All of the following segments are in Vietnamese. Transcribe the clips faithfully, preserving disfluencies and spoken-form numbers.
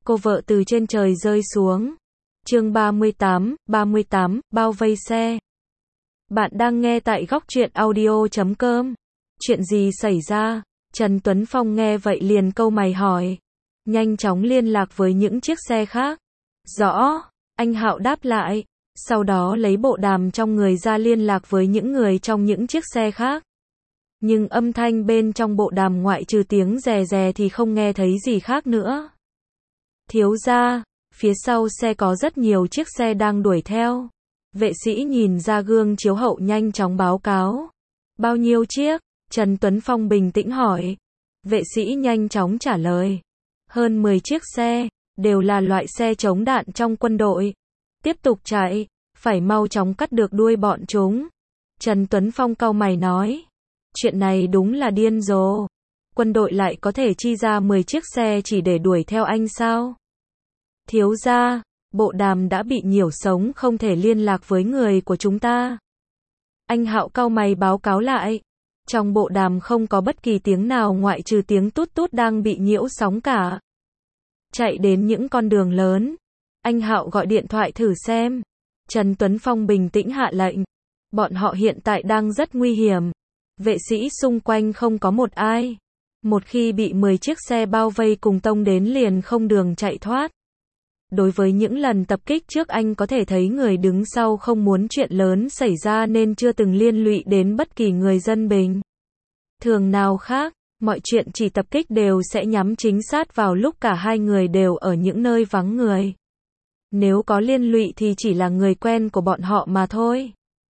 cô vợ từ trên trời rơi xuống. Chương ba mươi tám, ba mươi tám, bao vây xe. Bạn đang nghe tại góc truyện audio chấm com. Chuyện gì xảy ra? Trần Tuấn Phong nghe vậy liền cau mày hỏi. Nhanh chóng liên lạc với những chiếc xe khác. Rõ, anh Hạo đáp lại. Sau đó lấy bộ đàm trong người ra liên lạc với những người trong những chiếc xe khác. Nhưng âm thanh bên trong bộ đàm ngoại trừ tiếng rè rè thì không nghe thấy gì khác nữa. Thiếu gia, phía sau xe có rất nhiều chiếc xe đang đuổi theo. Vệ sĩ nhìn ra gương chiếu hậu nhanh chóng báo cáo. Bao nhiêu chiếc? Trần Tuấn Phong bình tĩnh hỏi. Vệ sĩ nhanh chóng trả lời. Hơn mười chiếc xe, đều là loại xe chống đạn trong quân đội. Tiếp tục chạy, phải mau chóng cắt được đuôi bọn chúng. Trần Tuấn Phong cau mày nói. Chuyện này đúng là điên rồ. Quân đội lại có thể chi ra mười chiếc xe chỉ để đuổi theo anh sao? Thiếu gia, bộ đàm đã bị nhiễu sống không thể liên lạc với người của chúng ta. Anh Hạo cau mày báo cáo lại. Trong bộ đàm không có bất kỳ tiếng nào ngoại trừ tiếng tút tút đang bị nhiễu sóng cả. Chạy đến những con đường lớn. Anh Hạo gọi điện thoại thử xem. Trần Tuấn Phong bình tĩnh hạ lệnh. Bọn họ hiện tại đang rất nguy hiểm. Vệ sĩ xung quanh không có một ai. Một khi bị mười chiếc xe bao vây cùng tông đến liền không đường chạy thoát. Đối với những lần tập kích trước anh có thể thấy người đứng sau không muốn chuyện lớn xảy ra nên chưa từng liên lụy đến bất kỳ người dân bình thường nào khác. Mọi chuyện chỉ tập kích đều sẽ nhắm chính xác vào lúc cả hai người đều ở những nơi vắng người. Nếu có liên lụy thì chỉ là người quen của bọn họ mà thôi.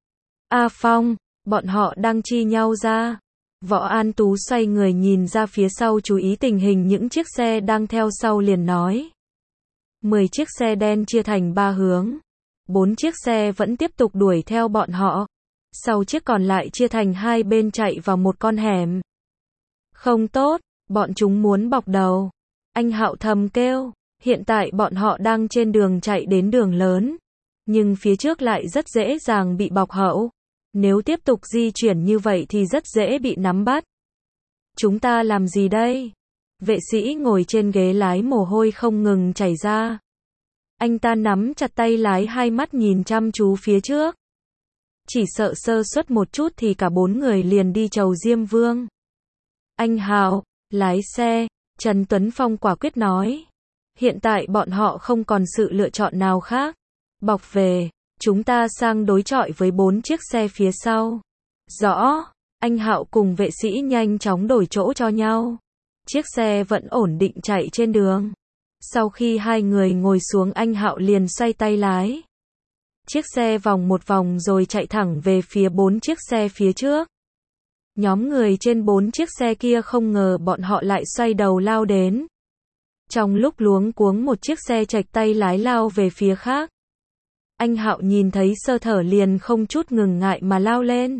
A Phong, bọn họ đang chi nhau ra. Võ An Tú xoay người nhìn ra phía sau chú ý tình hình những chiếc xe đang theo sau liền nói. Mười chiếc xe đen chia thành ba hướng. Bốn chiếc xe vẫn tiếp tục đuổi theo bọn họ. Sau chiếc còn lại chia thành hai bên chạy vào một con hẻm. Không tốt, bọn chúng muốn bọc đầu. Anh Hạo thầm kêu. Hiện tại bọn họ đang trên đường chạy đến đường lớn. Nhưng phía trước lại rất dễ dàng bị bọc hậu. Nếu tiếp tục di chuyển như vậy thì rất dễ bị nắm bắt. Chúng ta làm gì đây? Vệ sĩ ngồi trên ghế lái mồ hôi không ngừng chảy ra. Anh ta nắm chặt tay lái hai mắt nhìn chăm chú phía trước. Chỉ sợ sơ suất một chút thì cả bốn người liền đi chầu Diêm Vương. Anh Hạo, lái xe, Trần Tuấn Phong quả quyết nói. Hiện tại bọn họ không còn sự lựa chọn nào khác. Bọc về, chúng ta sang đối chọi với bốn chiếc xe phía sau. Rõ, anh Hạo cùng vệ sĩ nhanh chóng đổi chỗ cho nhau. Chiếc xe vẫn ổn định chạy trên đường. Sau khi hai người ngồi xuống anh Hạo liền xoay tay lái. Chiếc xe vòng một vòng rồi chạy thẳng về phía bốn chiếc xe phía trước. Nhóm người trên bốn chiếc xe kia không ngờ bọn họ lại xoay đầu lao đến. Trong lúc luống cuống một chiếc xe chệch tay lái lao về phía khác. Anh Hạo nhìn thấy sơ thở liền không chút ngừng ngại mà lao lên.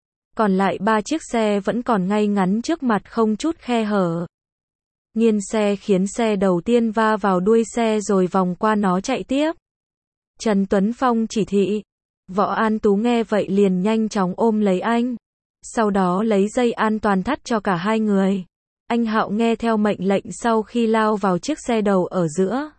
Còn lại ba chiếc xe vẫn còn ngay ngắn trước mặt không chút khe hở. Nghiêng xe khiến xe đầu tiên va vào đuôi xe rồi vòng qua nó chạy tiếp. Trần Tuấn Phong chỉ thị. Võ An Tú nghe vậy liền nhanh chóng ôm lấy anh. Sau đó lấy dây an toàn thắt cho cả hai người. Anh Hạo nghe theo mệnh lệnh sau khi lao vào chiếc xe đầu ở giữa.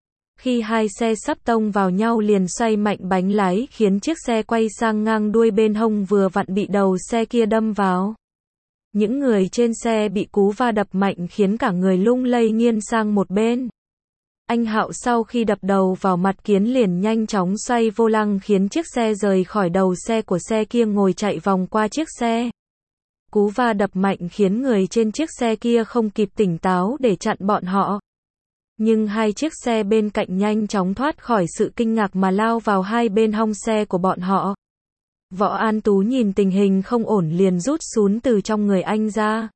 Khi hai xe sắp tông vào nhau liền xoay mạnh bánh lái khiến chiếc xe quay sang ngang đuôi bên hông vừa vặn bị đầu xe kia đâm vào. Những người trên xe bị cú va đập mạnh khiến cả người lung lay nghiêng sang một bên. Anh Hạo sau khi đập đầu vào mặt kiến liền nhanh chóng xoay vô lăng khiến chiếc xe rời khỏi đầu xe của xe kia ngồi chạy vòng qua chiếc xe. Cú va đập mạnh khiến người trên chiếc xe kia không kịp tỉnh táo để chặn bọn họ. Nhưng hai chiếc xe bên cạnh nhanh chóng thoát khỏi sự kinh ngạc mà lao vào hai bên hông xe của bọn họ. Võ An Tú nhìn tình hình không ổn liền rút súng từ trong người anh ra.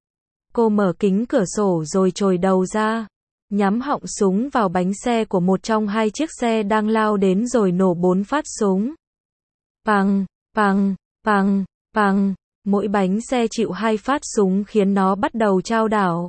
Cô mở kính cửa sổ rồi chồi đầu ra. Nhắm họng súng vào bánh xe của một trong hai chiếc xe đang lao đến rồi nổ bốn phát súng. Pằng, pằng, pằng, pằng. Mỗi bánh xe chịu hai phát súng khiến nó bắt đầu chao đảo.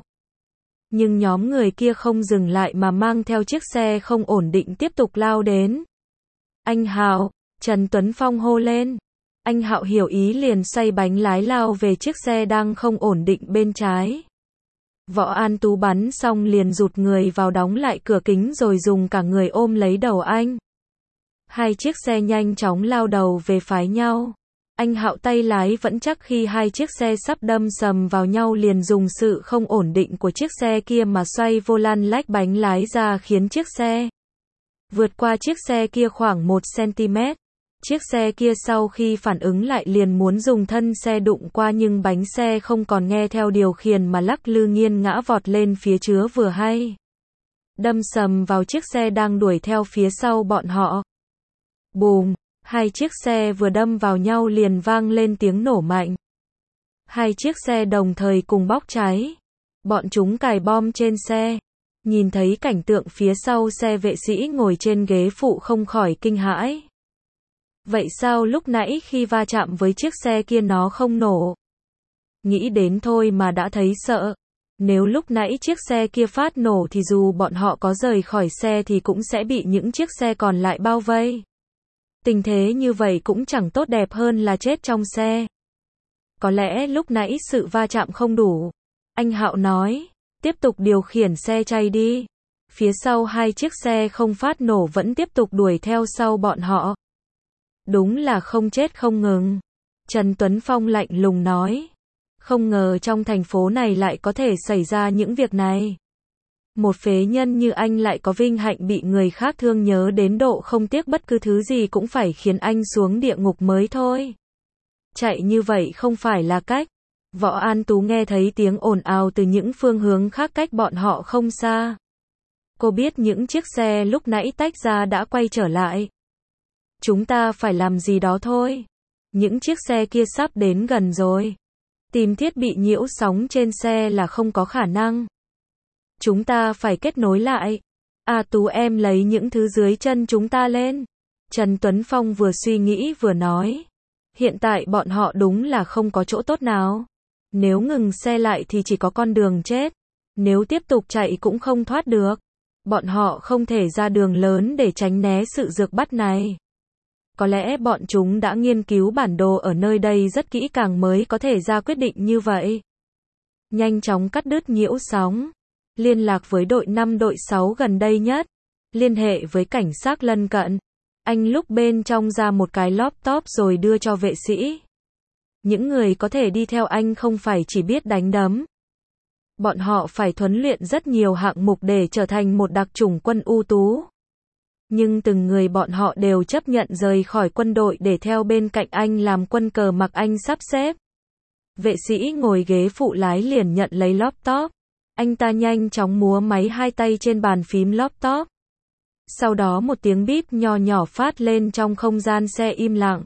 Nhưng nhóm người kia không dừng lại mà mang theo chiếc xe không ổn định tiếp tục lao đến. Anh Hạo, Trần Tuấn Phong hô lên. Anh Hạo hiểu ý liền xoay bánh lái lao về chiếc xe đang không ổn định bên trái. Võ An Tú bắn xong liền rụt người vào đóng lại cửa kính rồi dùng cả người ôm lấy đầu anh. Hai chiếc xe nhanh chóng lao đầu về phái nhau. Anh Hạo tay lái vẫn chắc khi hai chiếc xe sắp đâm sầm vào nhau liền dùng sự không ổn định của chiếc xe kia mà xoay vô lăng lách bánh lái ra khiến chiếc xe vượt qua chiếc xe kia khoảng một xăng-ti-mét. Chiếc xe kia sau khi phản ứng lại liền muốn dùng thân xe đụng qua nhưng bánh xe không còn nghe theo điều khiển mà lắc lư nghiêng ngã vọt lên phía chứa vừa hay. Đâm sầm vào chiếc xe đang đuổi theo phía sau bọn họ. Bùm! Hai chiếc xe vừa đâm vào nhau liền vang lên tiếng nổ mạnh. Hai chiếc xe đồng thời cùng bốc cháy. Bọn chúng cài bom trên xe. Nhìn thấy cảnh tượng phía sau xe, vệ sĩ ngồi trên ghế phụ không khỏi kinh hãi. Vậy sao lúc nãy khi va chạm với chiếc xe kia nó không nổ? Nghĩ đến thôi mà đã thấy sợ. Nếu lúc nãy chiếc xe kia phát nổ thì dù bọn họ có rời khỏi xe thì cũng sẽ bị những chiếc xe còn lại bao vây. Tình thế như vậy cũng chẳng tốt đẹp hơn là chết trong xe. Có lẽ lúc nãy sự va chạm không đủ. Anh Hạo nói, tiếp tục điều khiển xe chạy đi. Phía sau hai chiếc xe không phát nổ vẫn tiếp tục đuổi theo sau bọn họ. Đúng là không chết không ngừng. Trần Tuấn Phong lạnh lùng nói. Không ngờ trong thành phố này lại có thể xảy ra những việc này. Một phế nhân như anh lại có vinh hạnh bị người khác thương nhớ đến độ không tiếc bất cứ thứ gì cũng phải khiến anh xuống địa ngục mới thôi. Chạy như vậy không phải là cách. Võ An Tú nghe thấy tiếng ồn ào từ những phương hướng khác cách bọn họ không xa. Cô biết những chiếc xe lúc nãy tách ra đã quay trở lại. Chúng ta phải làm gì đó thôi. Những chiếc xe kia sắp đến gần rồi. Tìm thiết bị nhiễu sóng trên xe là không có khả năng. Chúng ta phải kết nối lại. À Tú em lấy những thứ dưới chân chúng ta lên. Trần Tuấn Phong vừa suy nghĩ vừa nói. Hiện tại bọn họ đúng là không có chỗ tốt nào. Nếu ngừng xe lại thì chỉ có con đường chết. Nếu tiếp tục chạy cũng không thoát được. Bọn họ không thể ra đường lớn để tránh né sự rước bắt này. Có lẽ bọn chúng đã nghiên cứu bản đồ ở nơi đây rất kỹ càng mới có thể ra quyết định như vậy. Nhanh chóng cắt đứt nhiễu sóng. Liên lạc với đội năm đội sáu gần đây nhất. Liên hệ với cảnh sát lân cận. Anh lúc bên trong ra một cái laptop rồi đưa cho vệ sĩ. Những người có thể đi theo anh không phải chỉ biết đánh đấm. Bọn họ phải huấn luyện rất nhiều hạng mục để trở thành một đặc chủng quân ưu tú. Nhưng từng người bọn họ đều chấp nhận rời khỏi quân đội để theo bên cạnh anh làm quân cờ mặc anh sắp xếp. Vệ sĩ ngồi ghế phụ lái liền nhận lấy laptop. Anh ta nhanh chóng múa máy hai tay trên bàn phím laptop. Sau đó một tiếng bíp nho nhỏ phát lên trong không gian xe im lặng.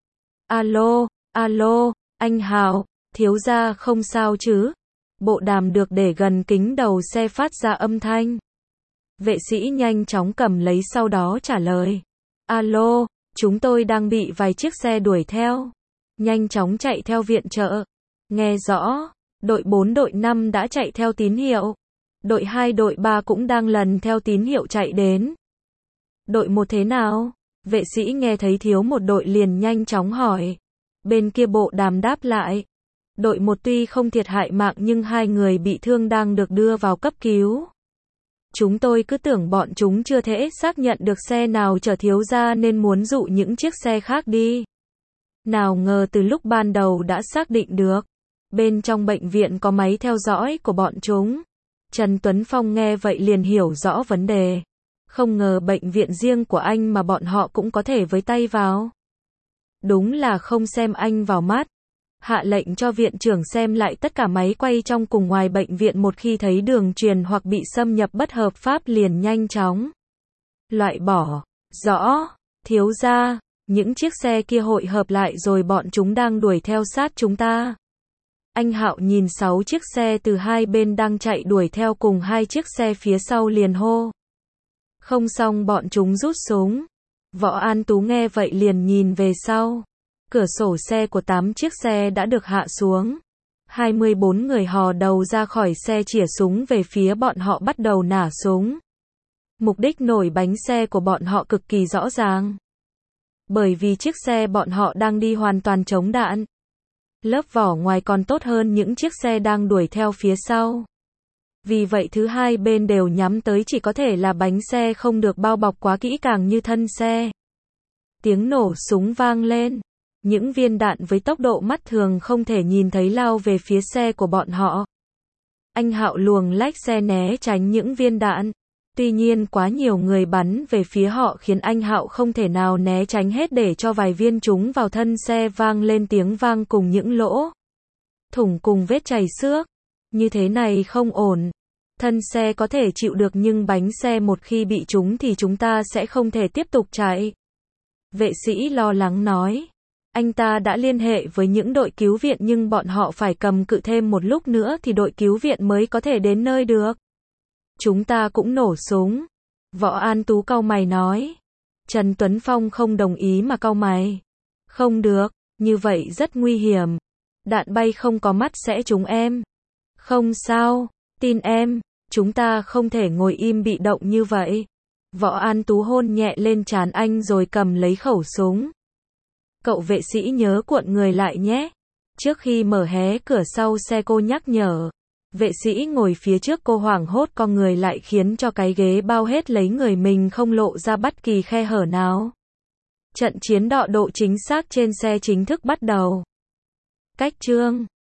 Alo, alo, anh Hạo, thiếu gia không sao chứ? Bộ đàm được để gần kính đầu xe phát ra âm thanh. Vệ sĩ nhanh chóng cầm lấy sau đó trả lời. Alo, chúng tôi đang bị vài chiếc xe đuổi theo. Nhanh chóng chạy theo viện trợ. Nghe rõ, đội bốn đội năm đã chạy theo tín hiệu. Đội hai đội ba cũng đang lần theo tín hiệu chạy đến. Đội một thế nào? Vệ sĩ nghe thấy thiếu một đội liền nhanh chóng hỏi. Bên kia bộ đàm đáp lại. Đội một tuy không thiệt hại mạng nhưng hai người bị thương đang được đưa vào cấp cứu. Chúng tôi cứ tưởng bọn chúng chưa thể xác nhận được xe nào chở thiếu gia nên muốn dụ những chiếc xe khác đi. Nào ngờ từ lúc ban đầu đã xác định được. Bên trong bệnh viện có máy theo dõi của bọn chúng. Trần Tuấn Phong nghe vậy liền hiểu rõ vấn đề. Không ngờ bệnh viện riêng của anh mà bọn họ cũng có thể với tay vào. Đúng là không xem anh vào mắt. Hạ lệnh cho viện trưởng xem lại tất cả máy quay trong cùng ngoài bệnh viện, một khi thấy đường truyền hoặc bị xâm nhập bất hợp pháp liền nhanh chóng loại bỏ. Rõ, thiếu gia, những chiếc xe kia hội hợp lại rồi bọn chúng đang đuổi theo sát chúng ta. Anh Hạo nhìn sáu chiếc xe từ hai bên đang chạy đuổi theo cùng hai chiếc xe phía sau liền hô. Không xong bọn chúng rút súng. Võ An Tú nghe vậy liền nhìn về sau. Cửa sổ xe của tám chiếc xe đã được hạ xuống. hai mươi bốn người hò đầu ra khỏi xe chĩa súng về phía bọn họ bắt đầu nả súng. Mục đích nổi bánh xe của bọn họ cực kỳ rõ ràng. Bởi vì chiếc xe bọn họ đang đi hoàn toàn chống đạn. Lớp vỏ ngoài còn tốt hơn những chiếc xe đang đuổi theo phía sau. Vì vậy thứ hai bên đều nhắm tới chỉ có thể là bánh xe không được bao bọc quá kỹ càng như thân xe. Tiếng nổ súng vang lên. Những viên đạn với tốc độ mắt thường không thể nhìn thấy lao về phía xe của bọn họ. Anh Hạo luồng lách xe né tránh những viên đạn. Tuy nhiên quá nhiều người bắn về phía họ khiến anh Hạo không thể nào né tránh hết để cho vài viên trúng vào thân xe vang lên tiếng vang cùng những lỗ thủng cùng vết chảy xước. Như thế này không ổn. Thân xe có thể chịu được nhưng bánh xe một khi bị trúng thì chúng ta sẽ không thể tiếp tục chạy. Vệ sĩ lo lắng nói. Anh ta đã liên hệ với những đội cứu viện nhưng bọn họ phải cầm cự thêm một lúc nữa thì đội cứu viện mới có thể đến nơi được. Chúng ta cũng nổ súng. Võ An Tú cau mày nói. Trần Tuấn Phong không đồng ý mà cau mày. Không được, như vậy rất nguy hiểm. Đạn bay không có mắt sẽ trúng em. Không sao, tin em, chúng ta không thể ngồi im bị động như vậy. Võ An Tú hôn nhẹ lên trán anh rồi cầm lấy khẩu súng. Cậu vệ sĩ nhớ cuộn người lại nhé. Trước khi mở hé cửa sau xe cô nhắc nhở. Vệ sĩ ngồi phía trước cô hoảng hốt con người lại khiến cho cái ghế bao hết lấy người mình không lộ ra bất kỳ khe hở nào. Trận chiến đọ độ chính xác trên xe chính thức bắt đầu. Cách chương